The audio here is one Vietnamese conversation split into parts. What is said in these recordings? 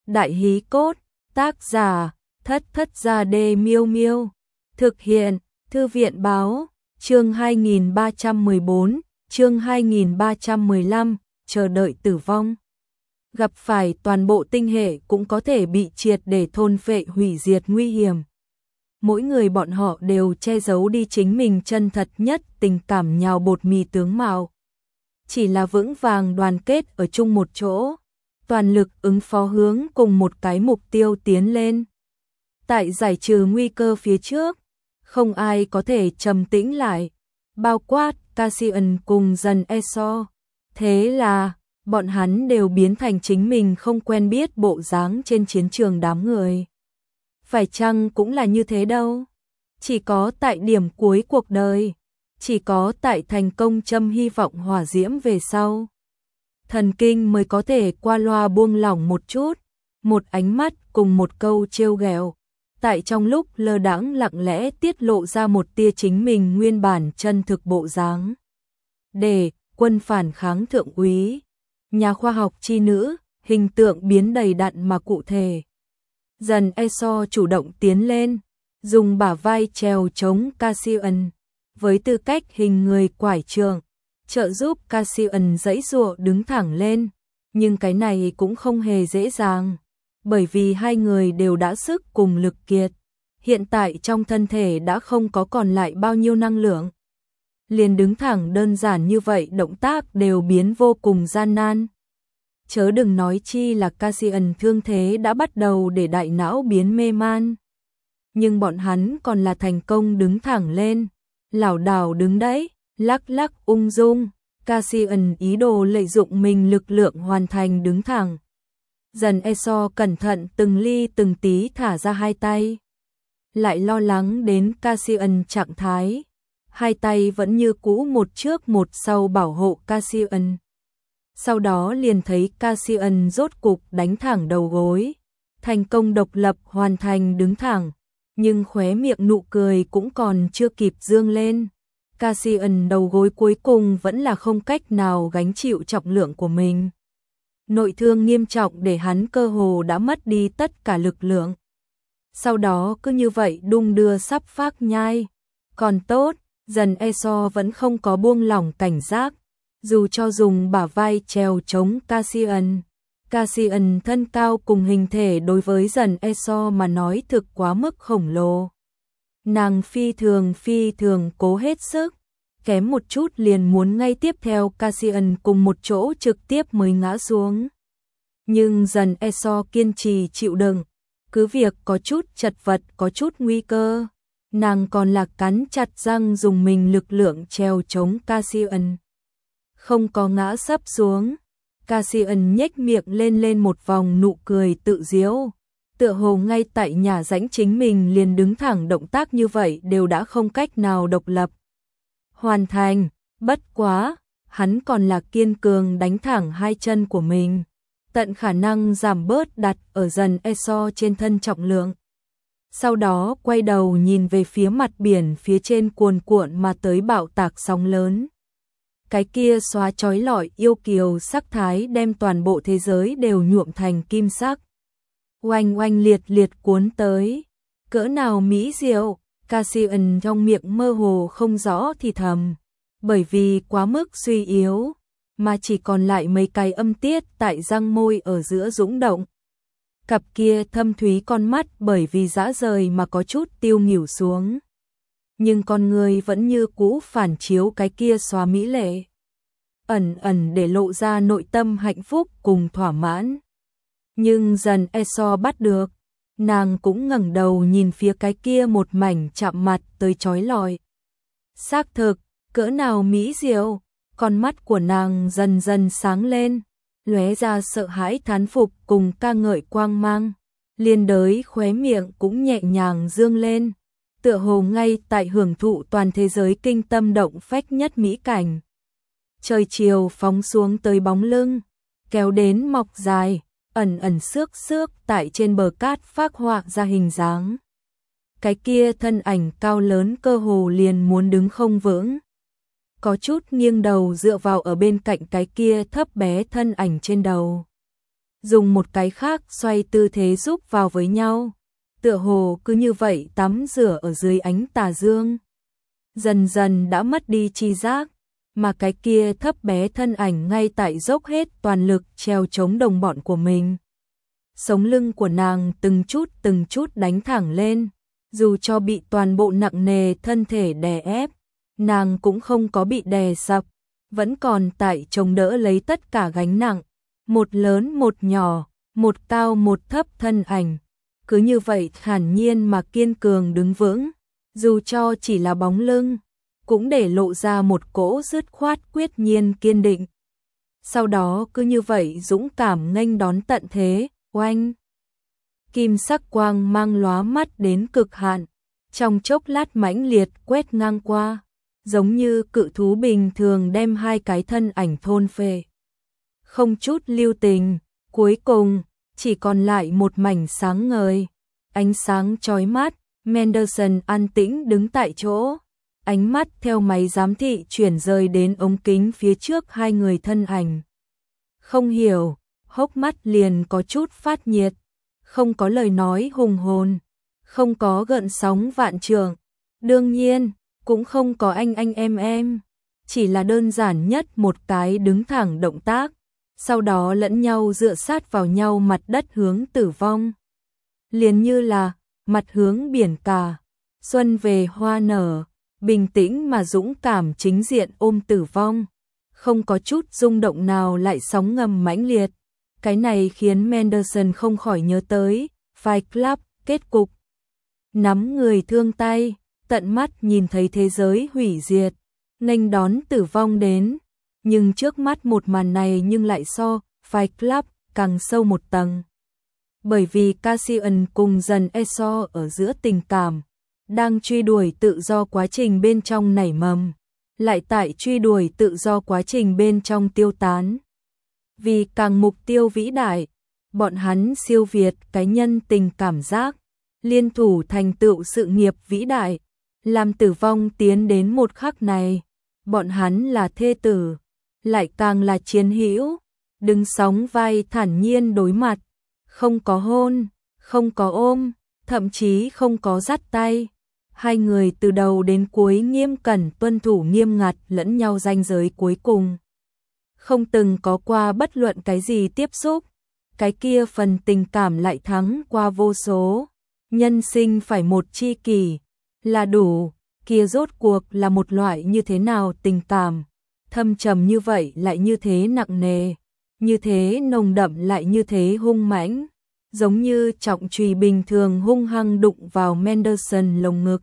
Đại hí cốt, tác giả, Thất Thất Gia Đê Miêu Miêu. Thực hiện, Thư viện báo, chương 2314, chương 2315, chờ đợi tử vong. Gặp phải toàn bộ tinh hệ cũng có thể bị triệt để thôn phệ hủy diệt nguy hiểm. Mỗi người bọn họ đều che giấu đi chính mình chân thật nhất tình cảm nhào bột mì tướng mạo. Chỉ là vững vàng đoàn kết ở chung một chỗ, toàn lực ứng phó hướng cùng một cái mục tiêu tiến lên. Tại giải trừ nguy cơ phía trước, không ai có thể trầm tĩnh lại, bao quát Cassian cùng dần Esau. Thế là, bọn hắn đều biến thành chính mình không quen biết bộ dáng trên chiến trường đám người. Phải chăng cũng là như thế đâu? Chỉ có tại điểm cuối cuộc đời, chỉ có tại thành công châm hy vọng hỏa diễm về sau, thần kinh mới có thể qua loa buông lỏng một chút, một ánh mắt cùng một câu trêu ghẹo, tại trong lúc lơ đãng lặng lẽ tiết lộ ra một tia chính mình nguyên bản chân thực bộ dáng. Để quân phản kháng thượng úy, nhà khoa học chi nữ, hình tượng biến đầy đặn mà cụ thể. Dần Esau chủ động tiến lên, dùng bả vai trèo chống Cassian, với tư cách hình người quải trường, trợ giúp Cassian giãy giụa đứng thẳng lên, nhưng cái này cũng không hề dễ dàng, bởi vì hai người đều đã sức cùng lực kiệt, hiện tại trong thân thể đã không có còn lại bao nhiêu năng lượng. Liền đứng thẳng đơn giản như vậy động tác đều biến vô cùng gian nan. Chớ đừng nói chi là Cassian thương thế đã bắt đầu để đại não biến mê man. Nhưng bọn hắn còn là thành công đứng thẳng lên, lảo đảo đứng đấy, lắc lắc ung dung. Cassian ý đồ lợi dụng mình lực lượng hoàn thành đứng thẳng. Dần Esau cẩn thận từng ly từng tí thả ra hai tay. Lại lo lắng đến Cassian trạng thái. Hai tay vẫn như cũ một trước một sau bảo hộ Cassian. Sau đó liền thấy Cassian rốt cục đánh thẳng đầu gối, thành công độc lập hoàn thành đứng thẳng, nhưng khóe miệng nụ cười cũng còn chưa kịp dương lên. Cassian đầu gối cuối cùng vẫn là không cách nào gánh chịu trọng lượng của mình. Nội thương nghiêm trọng để hắn cơ hồ đã mất đi tất cả lực lượng. Sau đó cứ như vậy đung đưa sắp phác nhai. Còn tốt, dần Esau vẫn không có buông lỏng cảnh giác. Dù cho dùng bả vai trèo chống Cassian thân cao cùng hình thể đối với dần Esau mà nói thực quá mức khổng lồ. Nàng phi thường cố hết sức, kém một chút liền muốn ngay tiếp theo Cassian cùng một chỗ trực tiếp mới ngã xuống. Nhưng dần Esau kiên trì chịu đựng, cứ việc có chút chật vật, có chút nguy cơ, nàng còn là cắn chặt răng dùng mình lực lượng trèo chống Cassian. Không có ngã sấp xuống, Cassian nhếch miệng lên một vòng nụ cười tự giễu, tựa hồ ngay tại nhà rãnh chính mình liền đứng thẳng động tác như vậy đều đã không cách nào độc lập hoàn thành, bất quá, hắn còn là kiên cường đánh thẳng hai chân của mình, tận khả năng giảm bớt đặt ở dần Esau trên thân trọng lượng. Sau đó quay đầu nhìn về phía mặt biển phía trên cuồn cuộn mà tới bạo tạc sóng lớn. Cái kia xóa chói lọi yêu kiều sắc thái đem toàn bộ thế giới đều nhuộm thành kim sắc. Oanh oanh liệt liệt cuốn tới. Cỡ nào mỹ diệu, Cassian trong miệng mơ hồ không rõ thì thầm. Bởi vì quá mức suy yếu, mà chỉ còn lại mấy cái âm tiết tại răng môi ở giữa dũng động. Cặp kia thâm thúy con mắt bởi vì dã rời mà có chút tiêu nghỉu xuống. Nhưng con người vẫn như cũ phản chiếu cái kia xóa mỹ lệ, ẩn để lộ ra nội tâm hạnh phúc cùng thỏa mãn. Nhưng dần Esau bắt được, nàng cũng ngẩng đầu nhìn phía cái kia một mảnh chạm mặt tới chói lọi. Xác thực, cỡ nào mỹ diệu, con mắt của nàng dần dần sáng lên, lóe ra sợ hãi thán phục cùng ca ngợi quang mang, liên đới khóe miệng cũng nhẹ nhàng dương lên, tựa hồ ngay tại hưởng thụ toàn thế giới kinh tâm động phách nhất mỹ cảnh. Trời chiều phóng xuống tới bóng lưng, kéo đến mọc dài, ẩn xước tại trên bờ cát phác họa ra hình dáng. Cái kia thân ảnh cao lớn cơ hồ liền muốn đứng không vững. Có chút nghiêng đầu dựa vào ở bên cạnh cái kia thấp bé thân ảnh trên đầu. dùng một cái khác xoay tư thế giúp vào với nhau, tựa hồ cứ như vậy tắm rửa ở dưới ánh tà dương. Dần dần đã mất đi tri giác, mà cái kia thấp bé thân ảnh ngay tại dốc hết toàn lực treo chống đồng bọn của mình. Sống lưng của nàng từng chút đánh thẳng lên, dù cho bị toàn bộ nặng nề thân thể đè ép, nàng cũng không có bị đè sập, vẫn còn tại chống đỡ lấy tất cả gánh nặng, một lớn một nhỏ, một cao một thấp thân ảnh, cứ như vậy thản nhiên mà kiên cường đứng vững, dù cho chỉ là bóng lưng, cũng để lộ ra một cỗ dứt khoát quyết nhiên kiên định. Sau đó cứ như vậy dũng cảm nghênh đón tận thế, oanh. Kim sắc quang mang lóa mắt đến cực hạn, trong chốc lát mãnh liệt quét ngang qua, giống như cự thú bình thường đem hai cái thân ảnh thôn phệ. Không chút lưu tình, cuối cùng chỉ còn lại một mảnh sáng ngời, ánh sáng chói mắt. Mendelsohn an tĩnh đứng tại chỗ, ánh mắt theo máy giám thị chuyển rời đến ống kính phía trước hai người thân ảnh. Không hiểu, hốc mắt liền có chút phát nhiệt, không có lời nói hùng hồn, không có gợn sóng vạn trượng, đương nhiên cũng không có anh em, chỉ là đơn giản nhất một cái đứng thẳng động tác, sau đó lẫn nhau dựa sát vào nhau, mặt đất hướng tử vong. Liền như là mặt hướng biển cả, xuân về hoa nở, bình tĩnh mà dũng cảm chính diện ôm tử vong, không có chút rung động nào, lại sóng ngầm mãnh liệt. Cái này khiến Mendelsohn không khỏi nhớ tới Fight Club kết cục. Nắm người thương tay, tận mắt nhìn thấy thế giới hủy diệt, nghênh đón tử vong đến, nhưng trước mắt một màn này nhưng lại so Fight Club càng sâu một tầng. Bởi vì Cassian cùng dần Esau ở giữa tình cảm, đang truy đuổi tự do quá trình bên trong nảy mầm, lại tại truy đuổi tự do quá trình bên trong tiêu tán. Vì càng mục tiêu vĩ đại, bọn hắn siêu việt cái nhân tình cảm giác, liên thủ thành tựu sự nghiệp vĩ đại, làm tử vong tiến đến một khắc này, bọn hắn là thê tử, lại càng là chiến hữu, đứng sóng vai thản nhiên đối mặt, không có hôn, không có ôm, thậm chí không có dắt tay. Hai người từ đầu đến cuối nghiêm cẩn tuân thủ nghiêm ngặt lẫn nhau ranh giới cuối cùng. Không từng có qua bất luận cái gì tiếp xúc, cái kia phần tình cảm lại thắng qua vô số. Nhân sinh phải một chi kỷ là đủ, kia rốt cuộc là một loại như thế nào tình cảm, thâm trầm như vậy lại như thế nặng nề, như thế nồng đậm lại như thế hung mãnh, giống như trọng chùy bình thường hung hăng đụng vào Mendelsohn lồng ngực.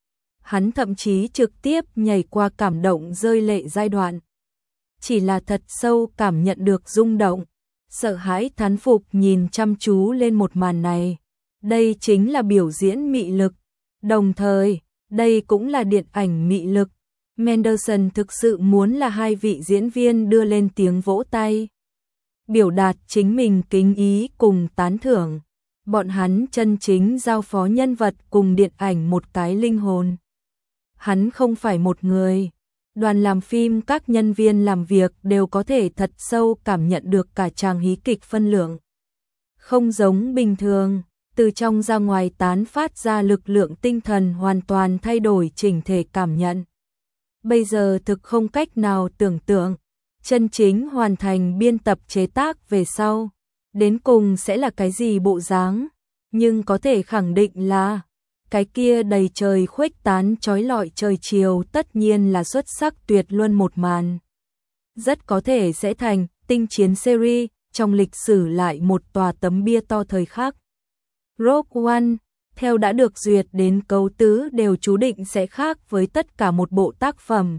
Hắn thậm chí trực tiếp nhảy qua cảm động rơi lệ giai đoạn. Chỉ là thật sâu cảm nhận được rung động, sợ hãi thán phục nhìn chăm chú lên một màn này. Đây chính là biểu diễn mị lực, đồng thời, đây cũng là điện ảnh mị lực. Mendelsohn thực sự muốn là hai vị diễn viên đưa lên tiếng vỗ tay, biểu đạt chính mình kính ý cùng tán thưởng. Bọn hắn chân chính giao phó nhân vật cùng điện ảnh một cái linh hồn. Hắn không phải một người, đoàn làm phim các nhân viên làm việc đều có thể thật sâu cảm nhận được cả tràng hí kịch phân lượng. Không giống bình thường, từ trong ra ngoài tán phát ra lực lượng tinh thần hoàn toàn thay đổi chỉnh thể cảm nhận. Bây giờ thực không cách nào tưởng tượng, chân chính hoàn thành biên tập chế tác về sau, đến cùng sẽ là cái gì bộ dáng, nhưng có thể khẳng định là cái kia đầy trời khuếch tán chói lọi trời chiều tất nhiên là xuất sắc tuyệt luân một màn. Rất có thể sẽ thành tinh chiến series trong lịch sử lại một tòa tấm bia to thời khắc. Rogue One, theo đã được duyệt đến cấu tứ đều chú định sẽ khác với tất cả một bộ tác phẩm.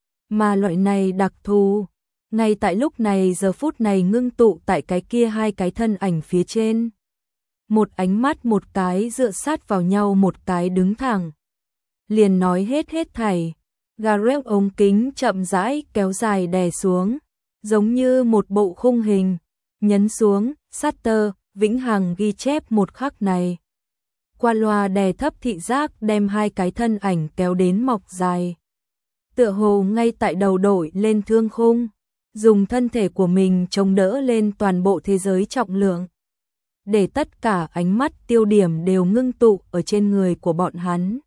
Mà loại này đặc thù, ngay tại lúc này giờ phút này ngưng tụ tại cái kia hai cái thân ảnh phía trên. Một ánh mắt một cái dựa sát vào nhau, một cái đứng thẳng. Liền nói hết thảy. Gareth ống kính chậm rãi kéo dài đè xuống, giống như một bộ khung hình, nhấn xuống, shutter, vĩnh hằng ghi chép một khắc này. Qua loa đè thấp thị giác đem hai cái thân ảnh kéo đến mọc dài. Tựa hồ ngay tại đầu đội lên thương khung, dùng thân thể của mình chống đỡ lên toàn bộ thế giới trọng lượng, để tất cả ánh mắt tiêu điểm đều ngưng tụ ở trên người của bọn hắn.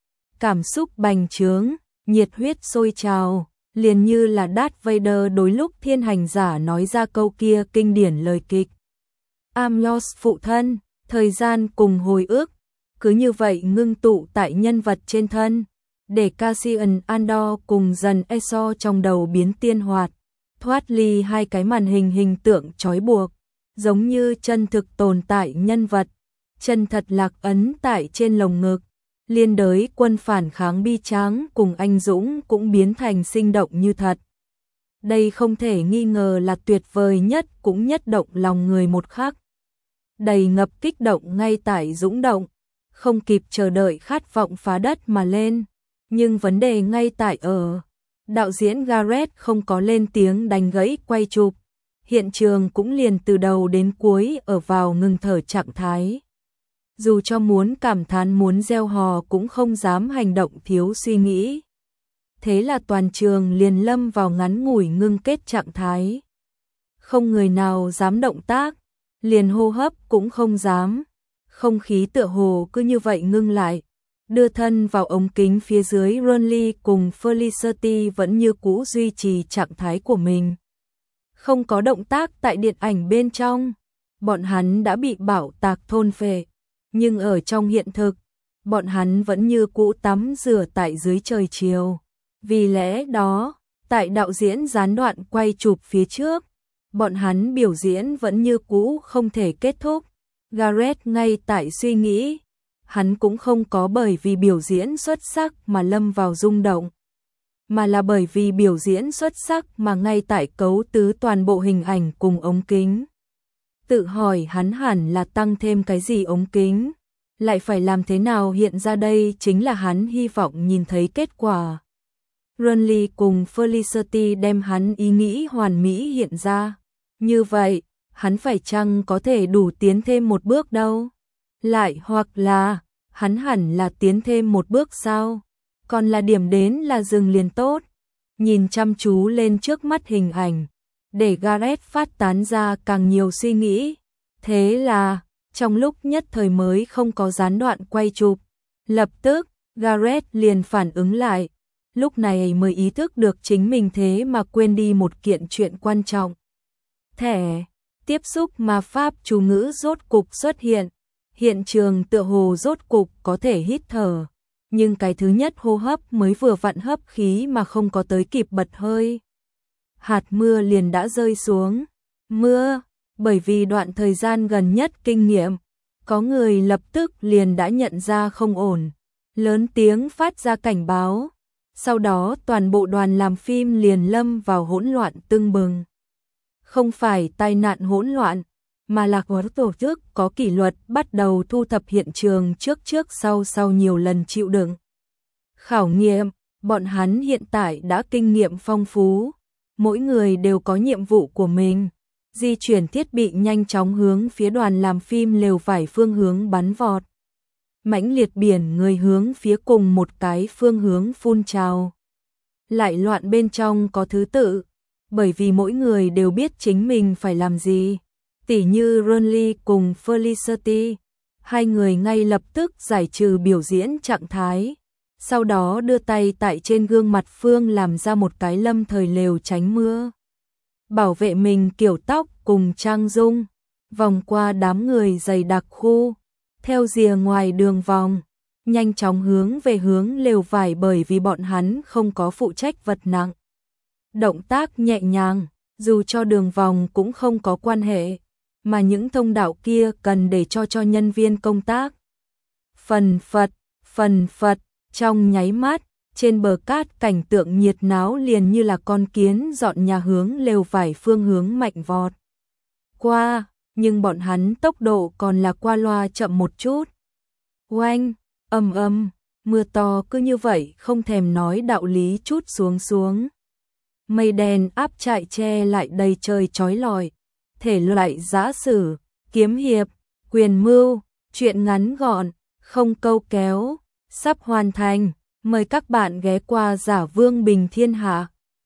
Cảm xúc bành trướng, nhiệt huyết sôi trào, liền như là Darth Vader đối lúc thiên hành giả nói ra câu kia kinh điển lời kịch. I'm yours phụ thân, thời gian cùng hồi ức, cứ như vậy ngưng tụ tại nhân vật trên thân, để Cassian Andor cùng dần Eso trong đầu biến tiên hoạt, thoát ly hai cái màn hình hình tượng trói buộc, giống như chân thực tồn tại nhân vật, chân thật lạc ấn tại trên lồng ngực. Liên đới quân phản kháng bi tráng cùng anh dũng cũng biến thành sinh động như thật. Đây không thể nghi ngờ là tuyệt vời nhất cũng nhất động lòng người một khắc. Đầy ngập kích động ngay tại dũng động, không kịp chờ đợi khát vọng phá đất mà lên. Nhưng vấn đề ngay tại ở, đạo diễn Gareth không có lên tiếng đánh gãy quay chụp. Hiện trường cũng liền từ đầu đến cuối ở vào ngừng thở trạng thái. Dù cho muốn cảm thán muốn gieo hò cũng không dám hành động thiếu suy nghĩ. Thế là toàn trường liền lâm vào ngắn ngủi ngưng kết trạng thái. Không người nào dám động tác, liền hô hấp cũng không dám. Không khí tựa hồ cứ như vậy ngưng lại. Đưa thân vào ống kính phía dưới, Ronly cùng Felicity vẫn như cũ duy trì trạng thái của mình. Không có động tác tại điện ảnh bên trong. Bọn hắn đã bị bạo tạc thôn phệ. Nhưng ở trong hiện thực, bọn hắn vẫn như cũ tắm rửa tại dưới trời chiều. Vì lẽ đó, tại đạo diễn gián đoạn quay chụp phía trước, bọn hắn biểu diễn vẫn như cũ không thể kết thúc. Gareth ngay tại suy nghĩ, hắn cũng không có bởi vì biểu diễn xuất sắc mà lâm vào rung động, mà là bởi vì biểu diễn xuất sắc mà ngay tại cấu tứ toàn bộ hình ảnh cùng ống kính. Tự hỏi hắn hẳn là tăng thêm cái gì ống kính, lại phải làm thế nào hiện ra, đây chính là hắn hy vọng nhìn thấy kết quả. Ronly cùng Felicity đem hắn ý nghĩ hoàn mỹ hiện ra. Như vậy, hắn phải chăng có thể đủ tiến thêm một bước đâu? Lại hoặc là, hắn hẳn là tiến thêm một bước sao? Còn là điểm đến là dừng liền tốt. Nhìn chăm chú lên trước mắt hình ảnh, để Gareth phát tán ra càng nhiều suy nghĩ. Thế là, trong lúc nhất thời mới không có gián đoạn quay chụp, lập tức, Gareth liền phản ứng lại. Lúc này mới ý thức được chính mình thế mà quên đi một kiện chuyện quan trọng. Thẻ tiếp xúc ma pháp chú ngữ rốt cục xuất hiện. Hiện trường tựa hồ rốt cục có thể hít thở. Nhưng cái thứ nhất hô hấp mới vừa vặn hấp khí mà không có tới kịp bật hơi. Hạt mưa liền đã rơi xuống. Mưa, bởi vì đoạn thời gian gần nhất kinh nghiệm, có người lập tức liền đã nhận ra không ổn. Lớn tiếng phát ra cảnh báo. Sau đó toàn bộ đoàn làm phim liền lâm vào hỗn loạn tưng bừng. Không phải tai nạn hỗn loạn, mà là tổ chức có kỷ luật bắt đầu thu thập hiện trường trước sau nhiều lần chịu đựng. Khảo nghiệm, bọn hắn hiện tại đã kinh nghiệm phong phú. Mỗi người đều có nhiệm vụ của mình. Di chuyển thiết bị nhanh chóng hướng phía đoàn làm phim lều vải phương hướng bắn vọt. Mãnh liệt biển người hướng phía cùng một cái phương hướng phun trào. Lại loạn bên trong có thứ tự, bởi vì mỗi người đều biết chính mình phải làm gì. Tỉ như Ronly cùng Felicity, hai người ngay lập tức giải trừ biểu diễn trạng thái, sau đó đưa tay tại trên gương mặt Phương làm ra một cái lâm thời lều tránh mưa. Bảo vệ mình kiểu tóc cùng trang dung, vòng qua đám người dày đặc khu, theo rìa ngoài đường vòng, nhanh chóng hướng về hướng lều vải, bởi vì bọn hắn không có phụ trách vật nặng. Động tác nhẹ nhàng, dù cho đường vòng cũng không có quan hệ, mà những thông đạo kia cần để cho nhân viên công tác. Phần phật, trong nháy mắt, trên bờ cát cảnh tượng nhiệt náo liền như là con kiến dọn nhà hướng lều vải phương hướng mạnh vọt qua, nhưng bọn hắn tốc độ còn là qua loa chậm một chút. Oanh, ầm, mưa to cứ như vậy không thèm nói đạo lý chút xuống. Mây đen áp trại che lại đầy trời chói lọi. Thể loại giã sử, kiếm hiệp, quyền mưu, truyện ngắn gọn, không câu kéo, sắp hoàn thành. Mời các bạn ghé qua Giả Vương Bình Thiên Hạ.